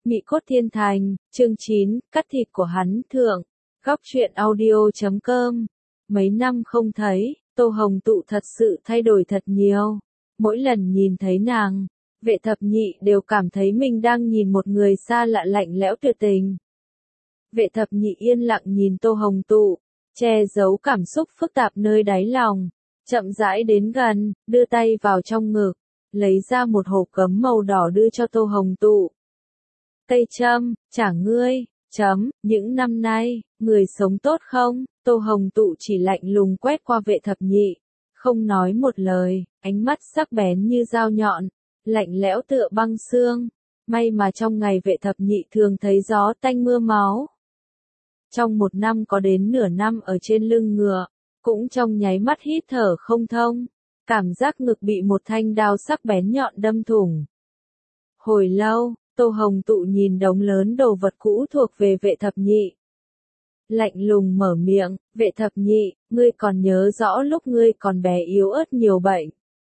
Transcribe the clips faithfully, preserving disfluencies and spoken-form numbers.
Mị cốt thiên thành, chương chín, cắt thịt của hắn thượng, góc truyện audio chấm com. Mấy năm không thấy, Tô Hồng Tụ thật sự thay đổi thật nhiều. Mỗi lần nhìn thấy nàng, Vệ Thập Nhị đều cảm thấy mình đang nhìn một người xa lạ lạnh lẽo tuyệt tình. Vệ Thập Nhị yên lặng nhìn Tô Hồng Tụ, che giấu cảm xúc phức tạp nơi đáy lòng, chậm rãi đến gần, đưa tay vào trong ngực, lấy ra một hộp cấm màu đỏ đưa cho Tô Hồng Tụ. Cây châm, trả ngươi, chấm, những năm nay, người sống tốt không? Tô Hồng Tụ chỉ lạnh lùng quét qua Vệ Thập Nhị, không nói một lời, ánh mắt sắc bén như dao nhọn, lạnh lẽo tựa băng xương. May mà trong ngày Vệ Thập Nhị thường thấy gió tanh mưa máu. Trong một năm có đến nửa năm ở trên lưng ngựa, cũng trong nháy mắt hít thở không thông, cảm giác ngực bị một thanh đao sắc bén nhọn đâm thủng. Hồi lâu, Tô Hồng Tụ nhìn đống lớn đồ vật cũ thuộc về Vệ Thập Nhị. Lạnh lùng mở miệng, Vệ Thập Nhị, ngươi còn nhớ rõ lúc ngươi còn bé yếu ớt nhiều bệnh.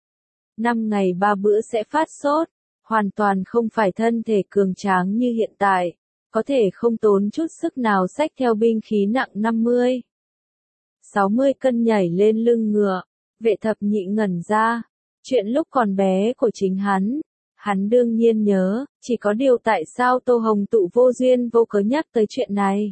Năm ngày ba bữa sẽ phát sốt, hoàn toàn không phải thân thể cường tráng như hiện tại, có thể không tốn chút sức nào xách theo binh khí nặng năm mươi, sáu mươi cân nhảy lên lưng ngựa. Vệ Thập Nhị ngẩn ra, chuyện lúc còn bé của chính hắn. Hắn đương nhiên nhớ, chỉ có điều tại sao Tô Hồng Tụ vô duyên vô cớ nhắc tới chuyện này.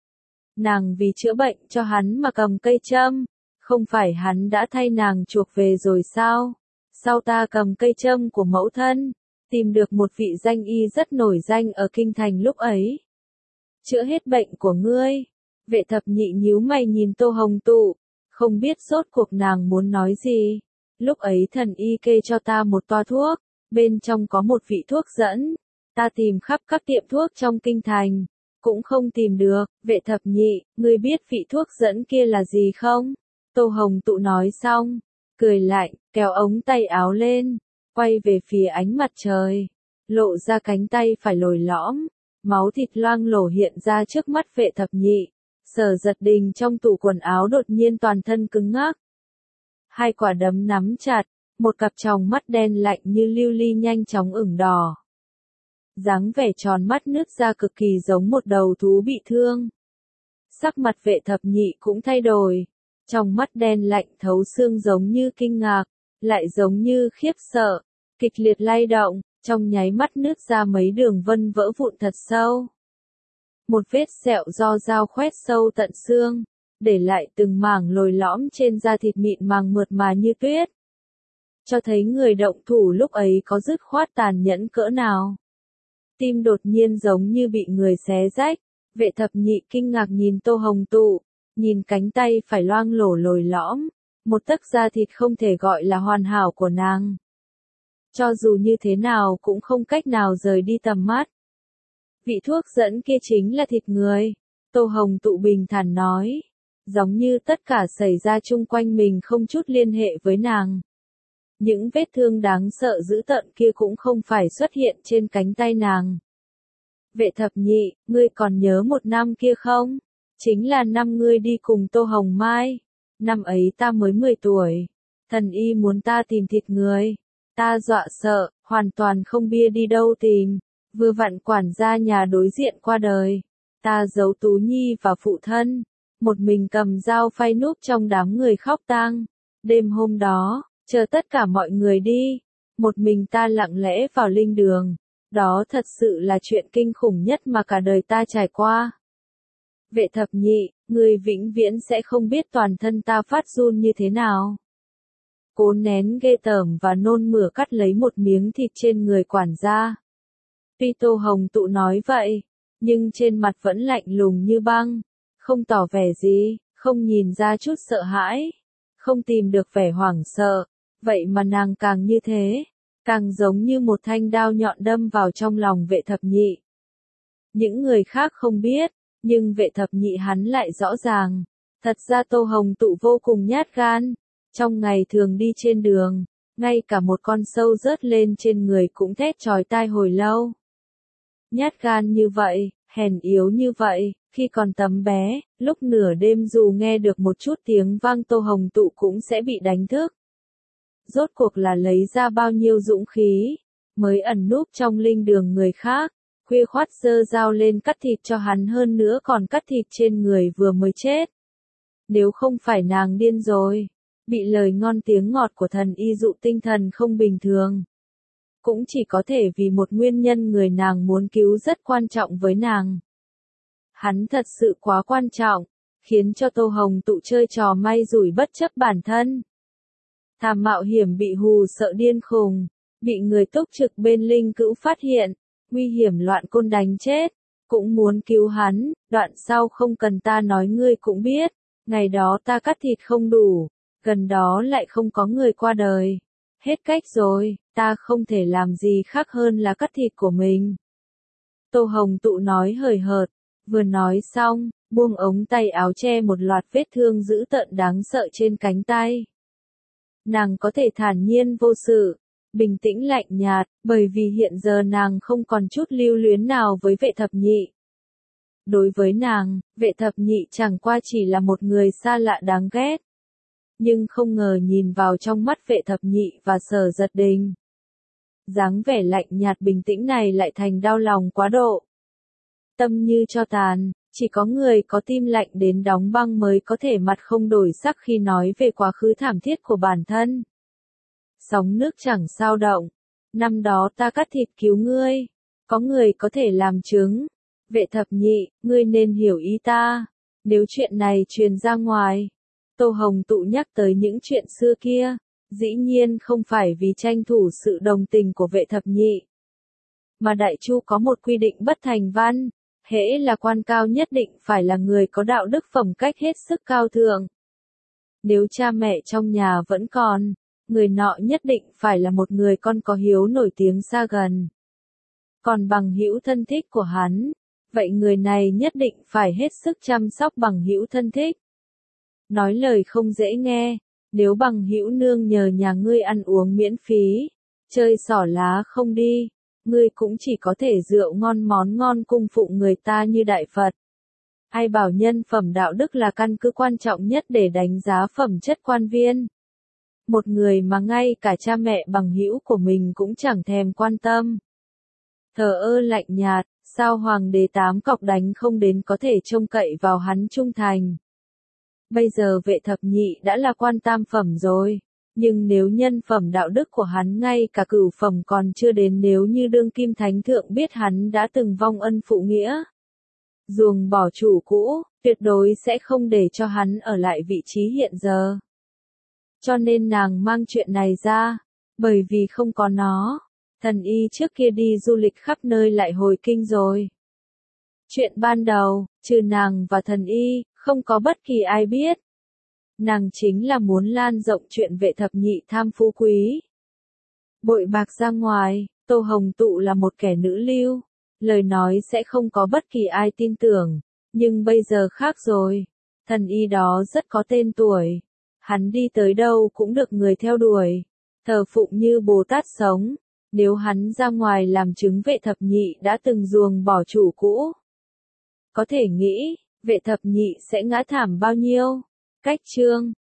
Nàng vì chữa bệnh cho hắn mà cầm cây châm, không phải hắn đã thay nàng chuộc về rồi sao? Sau ta cầm cây châm của mẫu thân, tìm được một vị danh y rất nổi danh ở kinh thành lúc ấy. Chữa hết bệnh của ngươi. Vệ Thập Nhị nhíu mày nhìn Tô Hồng Tụ, không biết rốt cuộc nàng muốn nói gì. Lúc ấy thần y kê cho ta một toa thuốc. Bên trong có một vị thuốc dẫn, ta tìm khắp các tiệm thuốc trong kinh thành, cũng không tìm được. Vệ Thập Nhị, ngươi biết vị thuốc dẫn kia là gì không? Tô Hồng Tụ nói xong, cười lạnh, kéo ống tay áo lên, quay về phía ánh mặt trời, lộ ra cánh tay phải lồi lõm, máu thịt loang lổ hiện ra trước mắt Vệ Thập Nhị. Sở Giật Đình trong tủ quần áo đột nhiên toàn thân cứng ngắc, hai quả đấm nắm chặt. Một cặp tròng mắt đen lạnh như lưu ly nhanh chóng ửng đỏ. Dáng vẻ tròn mắt nứt ra cực kỳ giống một đầu thú bị thương. Sắc mặt Vệ Thập Nhị cũng thay đổi. Trong mắt đen lạnh thấu xương giống như kinh ngạc, lại giống như khiếp sợ, kịch liệt lay động, trong nháy mắt nứt ra mấy đường vân vỡ vụn thật sâu. Một vết sẹo do dao khoét sâu tận xương, để lại từng mảng lồi lõm trên da thịt mịn màng mượt mà như tuyết. Cho thấy người động thủ lúc ấy có dứt khoát tàn nhẫn cỡ nào. Tim đột nhiên giống như bị người xé rách. Vệ Thập Nhị kinh ngạc nhìn Tô Hồng Tụ, nhìn cánh tay phải loang lổ lồi lõm, một tấc da thịt không thể gọi là hoàn hảo của nàng. Cho dù như thế nào cũng không cách nào rời đi tầm mắt. Vị thuốc dẫn kia chính là thịt người, Tô Hồng Tụ bình thản nói, giống như tất cả xảy ra chung quanh mình không chút liên hệ với nàng. Những vết thương đáng sợ dữ tợn kia cũng không phải xuất hiện trên cánh tay nàng. Vệ Thập Nhị, ngươi còn nhớ một năm kia không? Chính là năm ngươi đi cùng Tô Hồng Mai. Năm ấy ta mới mười tuổi. Thần y muốn ta tìm thịt người. Ta dọa sợ, hoàn toàn không bia đi đâu tìm. Vừa vặn quản gia nhà đối diện qua đời. Ta giấu Tú Nhi và phụ thân. Một mình cầm dao phay núp trong đám người khóc tang. Đêm hôm đó, chờ tất cả mọi người đi, một mình ta lặng lẽ vào linh đường. Đó thật sự là chuyện kinh khủng nhất mà cả đời ta trải qua. Vệ Thập Nhị, người vĩnh viễn sẽ không biết toàn thân ta phát run như thế nào. Cố nén ghê tởm và nôn mửa cắt lấy một miếng thịt trên người quản gia. Tuy Tô Hồng Tụ nói vậy, nhưng trên mặt vẫn lạnh lùng như băng, không tỏ vẻ gì, không nhìn ra chút sợ hãi, không tìm được vẻ hoảng sợ. Vậy mà nàng càng như thế, càng giống như một thanh đao nhọn đâm vào trong lòng Vệ Thập Nhị. Những người khác không biết, nhưng Vệ Thập Nhị hắn lại rõ ràng. Thật ra Tô Hồng Tụ vô cùng nhát gan. Trong ngày thường đi trên đường, ngay cả một con sâu rớt lên trên người cũng thét chói tai hồi lâu. Nhát gan như vậy, hèn yếu như vậy, khi còn tấm bé, lúc nửa đêm dù nghe được một chút tiếng vang Tô Hồng Tụ cũng sẽ bị đánh thức. Rốt cuộc là lấy ra bao nhiêu dũng khí, mới ẩn núp trong linh đường người khác, khuya khoắt giơ dao lên cắt thịt cho hắn, hơn nữa còn cắt thịt trên người vừa mới chết. Nếu không phải nàng điên rồi, bị lời ngon tiếng ngọt của thần y dụ tinh thần không bình thường, cũng chỉ có thể vì một nguyên nhân người nàng muốn cứu rất quan trọng với nàng. Hắn thật sự quá quan trọng, khiến cho Tô Hồng Tụ chơi trò may rủi bất chấp bản thân. Thàm mạo hiểm bị hù sợ điên khùng, bị người túc trực bên linh cữu phát hiện, nguy hiểm loạn côn đánh chết, cũng muốn cứu hắn, đoạn sau không cần ta nói ngươi cũng biết, ngày đó ta cắt thịt không đủ, gần đó lại không có người qua đời. Hết cách rồi, ta không thể làm gì khác hơn là cắt thịt của mình. Tô Hồng Tụ nói hời hợt, vừa nói xong, buông ống tay áo che một loạt vết thương dữ tợn đáng sợ trên cánh tay. Nàng có thể thản nhiên vô sự, bình tĩnh lạnh nhạt, bởi vì hiện giờ nàng không còn chút lưu luyến nào với vệ thập nhị. Đối với nàng, vệ thập nhị chẳng qua chỉ là một người xa lạ đáng ghét. Nhưng không ngờ nhìn vào trong mắt vệ thập nhị và Sở Giật Đình, dáng vẻ lạnh nhạt bình tĩnh này lại thành đau lòng quá độ. Tâm như tro tàn, chỉ có người có tim lạnh đến đóng băng mới có thể mặt không đổi sắc khi nói về quá khứ thảm thiết của bản thân. Sóng nước chẳng sao động, năm đó ta cắt thịt cứu ngươi, có người có thể làm chứng. Vệ thập nhị, ngươi nên hiểu ý ta, nếu chuyện này truyền ra ngoài. Tô Hồng Tụ nhắc tới những chuyện xưa kia, dĩ nhiên không phải vì tranh thủ sự đồng tình của vệ thập nhị. Mà Đại Chu có một quy định bất thành văn, hễ là quan cao nhất định phải là người có đạo đức phẩm cách hết sức cao thượng. Nếu cha mẹ trong nhà vẫn còn, người nọ nhất định phải là một người con có hiếu nổi tiếng xa gần. Còn bằng hữu thân thích của hắn, vậy người này nhất định phải hết sức chăm sóc bằng hữu thân thích. Nói lời không dễ nghe, nếu bằng hữu nương nhờ nhà ngươi ăn uống miễn phí, chơi xỏ lá không đi, ngươi cũng chỉ có thể rượu ngon món ngon cung phụng người ta như đại Phật. Ai bảo nhân phẩm đạo đức là căn cứ quan trọng nhất để đánh giá phẩm chất quan viên. Một người mà ngay cả cha mẹ bằng hữu của mình cũng chẳng thèm quan tâm. Thờ ơ lạnh nhạt, sao hoàng đế tám cọc đánh không đến có thể trông cậy vào hắn trung thành. Bây giờ vệ thập nhị đã là quan tam phẩm rồi, nhưng nếu nhân phẩm đạo đức của hắn ngay cả cửu phẩm còn chưa đến, nếu như đương kim thánh thượng biết hắn đã từng vong ân phụ nghĩa, ruồng bỏ chủ cũ, tuyệt đối sẽ không để cho hắn ở lại vị trí hiện giờ. Cho nên nàng mang chuyện này ra, bởi vì không có nó, thần y trước kia đi du lịch khắp nơi lại hồi kinh rồi. Chuyện ban đầu, trừ nàng và thần y, không có bất kỳ ai biết. Nàng chính là muốn lan rộng chuyện vệ thập nhị tham phú quý, bội bạc ra ngoài. Tô Hồng Tụ là một kẻ nữ lưu, lời nói sẽ không có bất kỳ ai tin tưởng, nhưng bây giờ khác rồi. Thần y đó rất có tên tuổi, hắn đi tới đâu cũng được người theo đuổi, thờ phụng như Bồ Tát sống. Nếu hắn ra ngoài làm chứng vệ thập nhị đã từng ruồng bỏ chủ cũ, có thể nghĩ, vệ thập nhị sẽ ngã thảm bao nhiêu. Cách chương